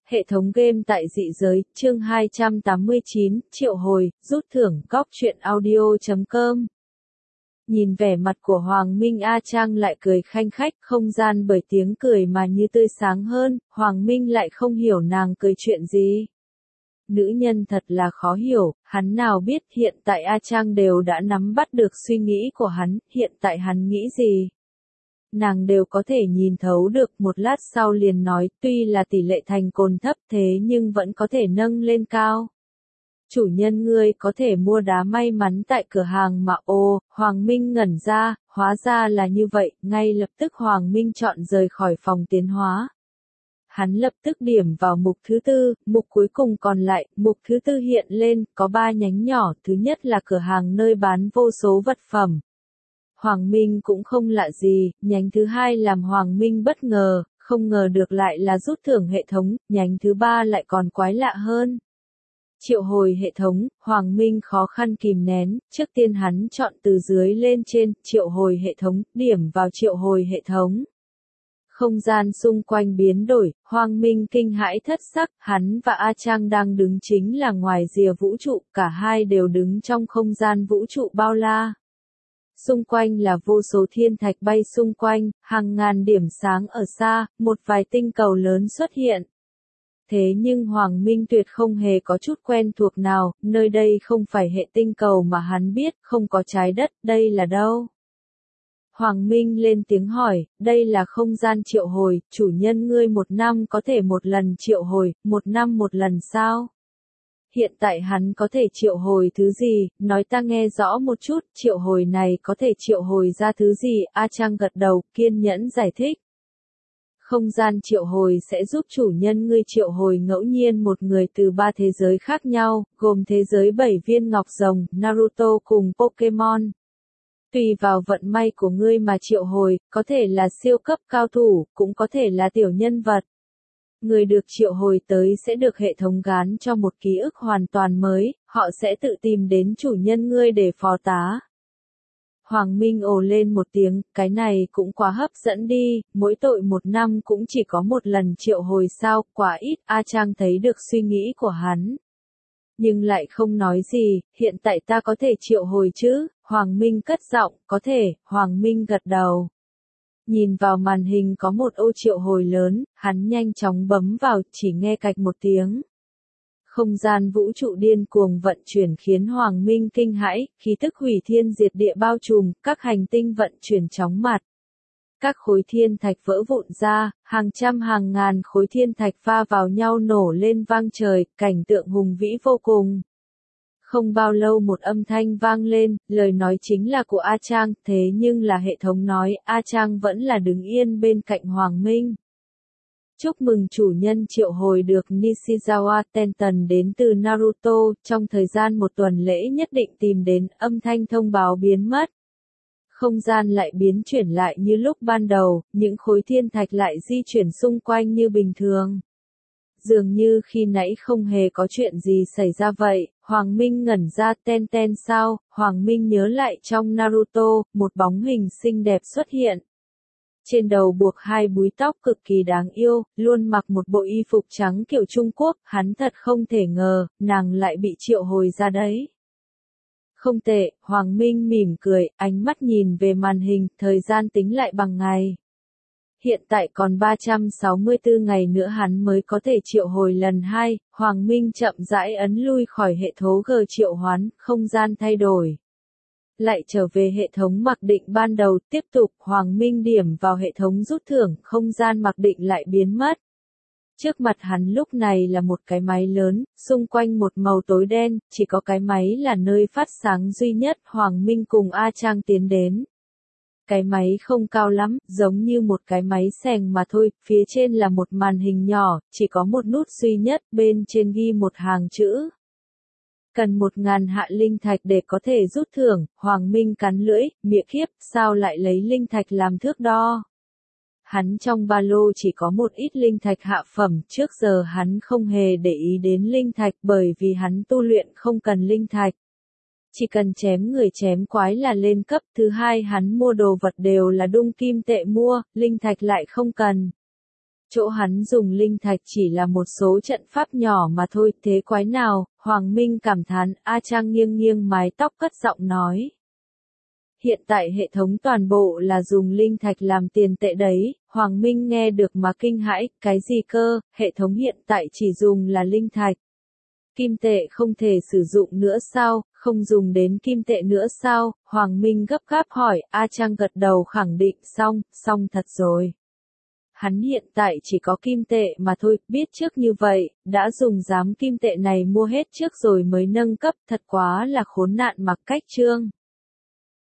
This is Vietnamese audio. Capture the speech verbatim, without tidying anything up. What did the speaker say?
Hệ thống game tại dị giới, chương hai trăm tám mươi chín, triệu hồi, rút thưởng, góc truyện audio chấm com. Nhìn vẻ mặt của Hoàng Minh, A Trang lại cười khanh khách, không gian bởi tiếng cười mà như tươi sáng hơn, Hoàng Minh lại không hiểu nàng cười chuyện gì. Nữ nhân thật là khó hiểu, hắn nào biết hiện tại A Trang đều đã nắm bắt được suy nghĩ của hắn, hiện tại hắn nghĩ gì. Nàng đều có thể nhìn thấu được, một lát sau liền nói, tuy là tỷ lệ thành cồn thấp thế nhưng vẫn có thể nâng lên cao. Chủ nhân ngươi có thể mua đá may mắn tại cửa hàng mà. Ồ, Hoàng Minh ngẩn ra, hóa ra là như vậy, ngay lập tức Hoàng Minh chọn rời khỏi phòng tiến hóa. Hắn lập tức điểm vào mục thứ tư, mục cuối cùng còn lại, mục thứ tư hiện lên, có ba nhánh nhỏ, thứ nhất là cửa hàng nơi bán vô số vật phẩm. Hoàng Minh cũng không lạ gì, nhánh thứ hai làm Hoàng Minh bất ngờ, không ngờ được lại là rút thưởng hệ thống, nhánh thứ ba lại còn quái lạ hơn. Triệu hồi hệ thống, Hoàng Minh khó khăn kìm nén, trước tiên hắn chọn từ dưới lên trên, triệu hồi hệ thống, điểm vào triệu hồi hệ thống. Không gian xung quanh biến đổi, Hoàng Minh kinh hãi thất sắc, hắn và A Trang đang đứng chính là ngoài rìa vũ trụ, cả hai đều đứng trong không gian vũ trụ bao la. Xung quanh là vô số thiên thạch bay xung quanh, hàng ngàn điểm sáng ở xa, một vài tinh cầu lớn xuất hiện. Thế nhưng Hoàng Minh tuyệt không hề có chút quen thuộc nào, nơi đây không phải hệ tinh cầu mà hắn biết, không có trái đất, đây là đâu? Hoàng Minh lên tiếng hỏi, đây là không gian triệu hồi, chủ nhân ngươi một năm có thể một lần triệu hồi, một năm một lần sao? Hiện tại hắn có thể triệu hồi thứ gì, nói ta nghe rõ một chút, triệu hồi này có thể triệu hồi ra thứ gì, A Trang gật đầu, kiên nhẫn giải thích. Không gian triệu hồi sẽ giúp chủ nhân ngươi triệu hồi ngẫu nhiên một người từ ba thế giới khác nhau, gồm thế giới bảy viên ngọc rồng, Naruto cùng Pokemon. Tùy vào vận may của ngươi mà triệu hồi, có thể là siêu cấp cao thủ, cũng có thể là tiểu nhân vật. Người được triệu hồi tới sẽ được hệ thống gán cho một ký ức hoàn toàn mới, họ sẽ tự tìm đến chủ nhân ngươi để phó tá. Hoàng Minh ồ lên một tiếng, cái này cũng quá hấp dẫn đi, mỗi tội một năm cũng chỉ có một lần triệu hồi sao, quá ít. A Trang thấy được suy nghĩ của hắn. Nhưng lại không nói gì, hiện tại ta có thể triệu hồi chứ, Hoàng Minh cất giọng, có thể, Hoàng Minh gật đầu. Nhìn vào màn hình có một ô triệu hồi lớn, hắn nhanh chóng bấm vào, chỉ nghe cạch một tiếng. Không gian vũ trụ điên cuồng vận chuyển khiến Hoàng Minh kinh hãi, khí tức hủy thiên diệt địa bao trùm, các hành tinh vận chuyển chóng mặt. Các khối thiên thạch vỡ vụn ra, hàng trăm hàng ngàn khối thiên thạch va vào nhau nổ lên vang trời, cảnh tượng hùng vĩ vô cùng. Không bao lâu một âm thanh vang lên, lời nói chính là của A Trang, thế nhưng là hệ thống nói, A Trang vẫn là đứng yên bên cạnh Hoàng Minh. Chúc mừng chủ nhân triệu hồi được Nishizawa Tenten đến từ Naruto, trong thời gian một tuần lễ nhất định tìm đến, âm thanh thông báo biến mất. Không gian lại biến chuyển lại như lúc ban đầu, những khối thiên thạch lại di chuyển xung quanh như bình thường. Dường như khi nãy không hề có chuyện gì xảy ra vậy, Hoàng Minh ngẩn ra. Tenten sao, Hoàng Minh nhớ lại trong Naruto, một bóng hình xinh đẹp xuất hiện. Trên đầu buộc hai búi tóc cực kỳ đáng yêu, luôn mặc một bộ y phục trắng kiểu Trung Quốc, hắn thật không thể ngờ, nàng lại bị triệu hồi ra đấy. Không tệ, Hoàng Minh mỉm cười, ánh mắt nhìn về màn hình, thời gian tính lại bằng ngày. Hiện tại còn ba trăm sáu mươi tư ngày nữa hắn mới có thể triệu hồi lần hai, Hoàng Minh chậm rãi ấn lui khỏi hệ thống G triệu hoán, không gian thay đổi. Lại trở về hệ thống mặc định ban đầu, tiếp tục, Hoàng Minh điểm vào hệ thống rút thưởng, không gian mặc định lại biến mất. Trước mặt hắn lúc này là một cái máy lớn, xung quanh một màu tối đen, chỉ có cái máy là nơi phát sáng duy nhất, Hoàng Minh cùng A Trang tiến đến. Cái máy không cao lắm, giống như một cái máy xèng mà thôi, phía trên là một màn hình nhỏ, chỉ có một nút duy nhất, bên trên ghi một hàng chữ. Cần một ngàn hạ linh thạch để có thể rút thưởng, Hoàng Minh cắn lưỡi, miệng khiếp, sao lại lấy linh thạch làm thước đo. Hắn trong ba lô chỉ có một ít linh thạch hạ phẩm, trước giờ hắn không hề để ý đến linh thạch bởi vì hắn tu luyện không cần linh thạch. Chỉ cần chém người chém quái là lên cấp, thứ hai hắn mua đồ vật đều là đung kim tệ mua, linh thạch lại không cần. Chỗ hắn dùng linh thạch chỉ là một số trận pháp nhỏ mà thôi, thế quái nào, Hoàng Minh cảm thán, A Trang nghiêng nghiêng mái tóc cất giọng nói. Hiện tại hệ thống toàn bộ là dùng linh thạch làm tiền tệ đấy, Hoàng Minh nghe được mà kinh hãi, cái gì cơ, hệ thống hiện tại chỉ dùng là linh thạch. Kim tệ không thể sử dụng nữa sao, không dùng đến kim tệ nữa sao, Hoàng Minh gấp gáp hỏi, A Trang gật đầu khẳng định, xong, xong thật rồi. Hắn hiện tại chỉ có kim tệ mà thôi, biết trước như vậy, đã dùng giám kim tệ này mua hết trước rồi mới nâng cấp, thật quá là khốn nạn mặc cách trương.